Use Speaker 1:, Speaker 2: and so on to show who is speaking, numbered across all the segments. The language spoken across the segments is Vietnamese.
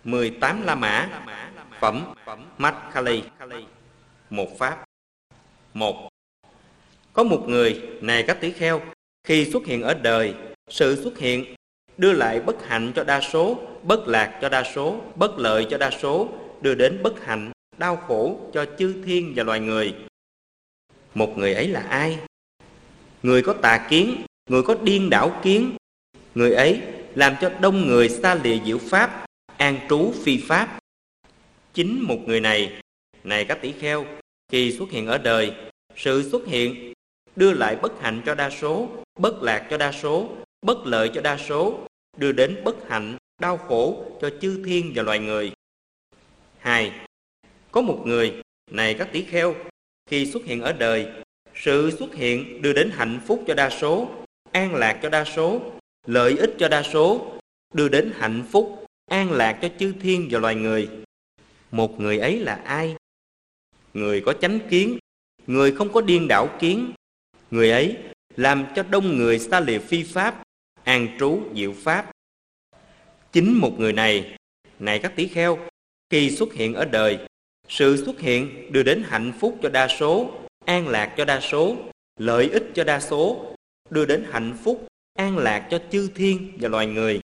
Speaker 1: 18 La Mã. Phẩm Makkali. Một pháp. Một. Có một người, này các tỷ kheo, khi xuất hiện ở đời, sự xuất hiện đưa lại bất hạnh cho đa số, bất lạc cho đa số, bất lợi cho đa số, đưa đến bất hạnh, đau khổ cho chư thiên và loài người. Một người ấy là ai? Người có tà kiến, người có điên đảo kiến. Người ấy làm cho đông người xa lìa diệu pháp, an trú phi pháp. Chính một người này các tỷ kheo, khi xuất hiện ở đời, sự xuất hiện đưa lại bất hạnh cho đa số, bất lạc cho đa số, bất lợi cho đa số, đưa đến bất hạnh, đau khổ cho chư thiên và loài người. 2. Có một người, này các tỷ kheo, khi xuất hiện ở đời, sự xuất hiện đưa đến hạnh phúc cho đa số, an lạc cho đa số, lợi ích cho đa số, đưa đến hạnh phúc, an lạc cho chư thiên và loài người. Một người ấy là ai? Người có chánh kiến, người không có điên đảo kiến. Người ấy làm cho đông người xa lìa phi pháp, an trú diệu pháp. Chính một người này các tỷ kheo, khi xuất hiện ở đời, sự xuất hiện đưa đến hạnh phúc cho đa số, an lạc cho đa số, lợi ích cho đa số, đưa đến hạnh phúc, an lạc cho chư thiên và loài người.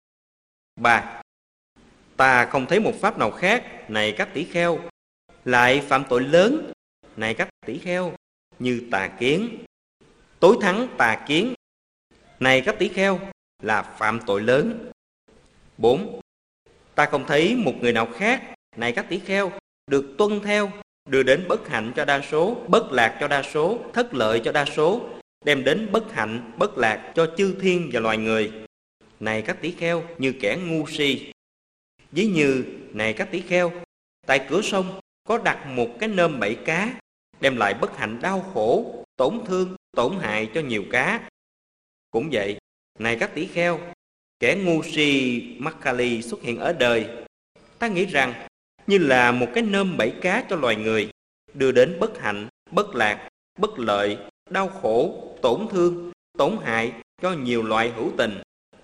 Speaker 1: 3. Ta không thấy một pháp nào khác, này các tỷ kheo, lại phạm tội lớn, này các tỷ kheo, như tà kiến. Tối thắng tà kiến, này các tỷ kheo, là phạm tội lớn. 4. Ta không thấy một người nào khác, này các tỷ kheo, được tuân theo, đưa đến bất hạnh cho đa số, bất lạc cho đa số, thất lợi cho đa số, đem đến bất hạnh, bất lạc cho chư thiên và loài người. Này các tỷ kheo, như kẻ ngu si. Ví như, này các tỷ kheo, tại cửa sông có đặt một cái nơm bẫy cá, đem lại bất hạnh đau khổ, tổn thương, tổn hại cho nhiều cá. Cũng vậy, này các tỷ kheo, kẻ ngu si Makkali xuất hiện ở đời, ta nghĩ rằng như là một cái nơm bẫy cá cho loài người, đưa đến bất hạnh, bất lạc, bất lợi, đau khổ, tổn thương, tổn hại cho nhiều loại hữu tình.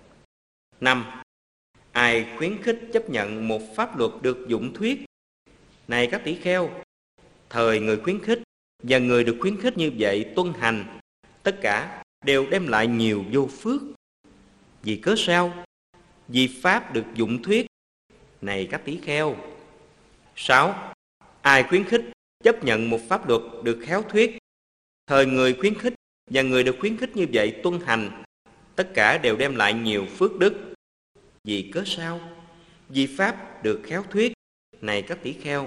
Speaker 1: 5. Ai khuyến khích chấp nhận một pháp luật được dụng thuyết? Này các tỷ kheo, thời người khuyến khích và người được khuyến khích như vậy tuân hành, tất cả đều đem lại nhiều vô phước. Vì cớ sao? Vì pháp được dụng thuyết, này các tỷ kheo. 6. Ai khuyến khích chấp nhận một pháp luật được khéo thuyết, thời người khuyến khích và người được khuyến khích như vậy tuân hành, tất cả đều đem lại nhiều phước đức. Vì cớ sao? Vì pháp được khéo thuyết, này các tỷ kheo.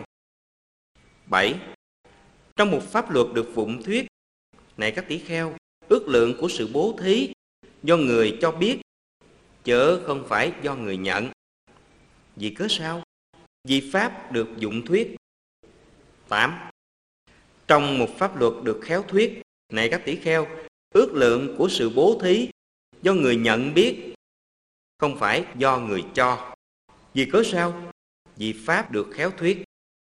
Speaker 1: 7. Trong một pháp luật được vụng thuyết, này các tỷ kheo, ước lượng của sự bố thí do người cho biết, chớ không phải do người nhận. Vì cớ sao? Vì pháp được dụng thuyết. 8. Trong một pháp luật được khéo thuyết, này các tỷ kheo, ước lượng của sự bố thí do người nhận biết, không phải do người cho. Vì cớ sao? Vì pháp được khéo thuyết.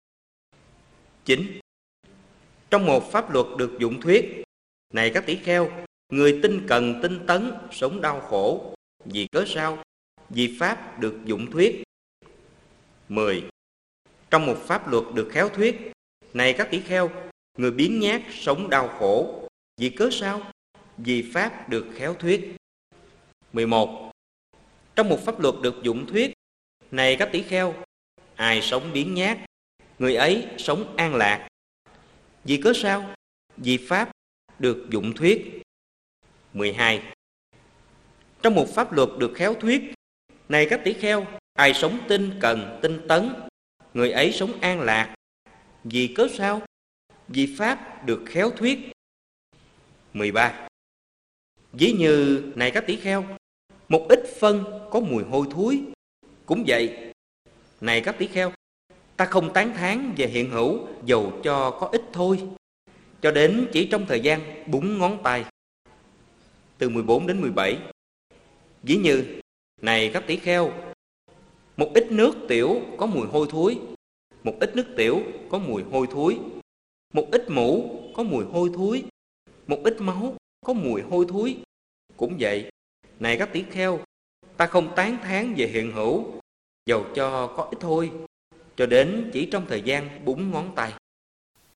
Speaker 1: 9. Trong một pháp luật được dụng thuyết, này các tỷ kheo, người tinh cần tinh tấn, sống đau khổ. Vì cớ sao? Vì pháp được dụng thuyết. 10. Trong một pháp luật được khéo thuyết, này các tỷ kheo, người biếng nhác, sống đau khổ. Vì cớ sao? Vì pháp được khéo thuyết. 11. Trong một pháp luật được dụng thuyết, này các tỷ kheo, ai sống biếng nhác, người ấy sống an lạc. Vì cớ sao? Vì pháp được dụng thuyết. 12. Trong một pháp luật được khéo thuyết, này các tỷ kheo, ai sống tinh cần, tinh tấn, người ấy sống an lạc. Vì cớ sao? Vì pháp được khéo thuyết. 13. Ví như, này các tỷ kheo, một ít phân có mùi hôi thối. Cũng vậy, này các tỷ kheo, ta không tán thán về hiện hữu dầu cho có ít thôi, cho đến chỉ trong thời gian búng ngón tay. Từ 14 đến 17. Ví như, này các tỷ kheo, một ít nước tiểu có mùi hôi thối, một ít nước tiểu có mùi hôi thối, một ít mũ có mùi hôi thối, một ít máu có mùi hôi thối. Cũng vậy, này các tỷ kheo, ta không tán thán về hiện hữu dầu cho có ít thôi, cho đến chỉ trong thời gian búng ngón tay.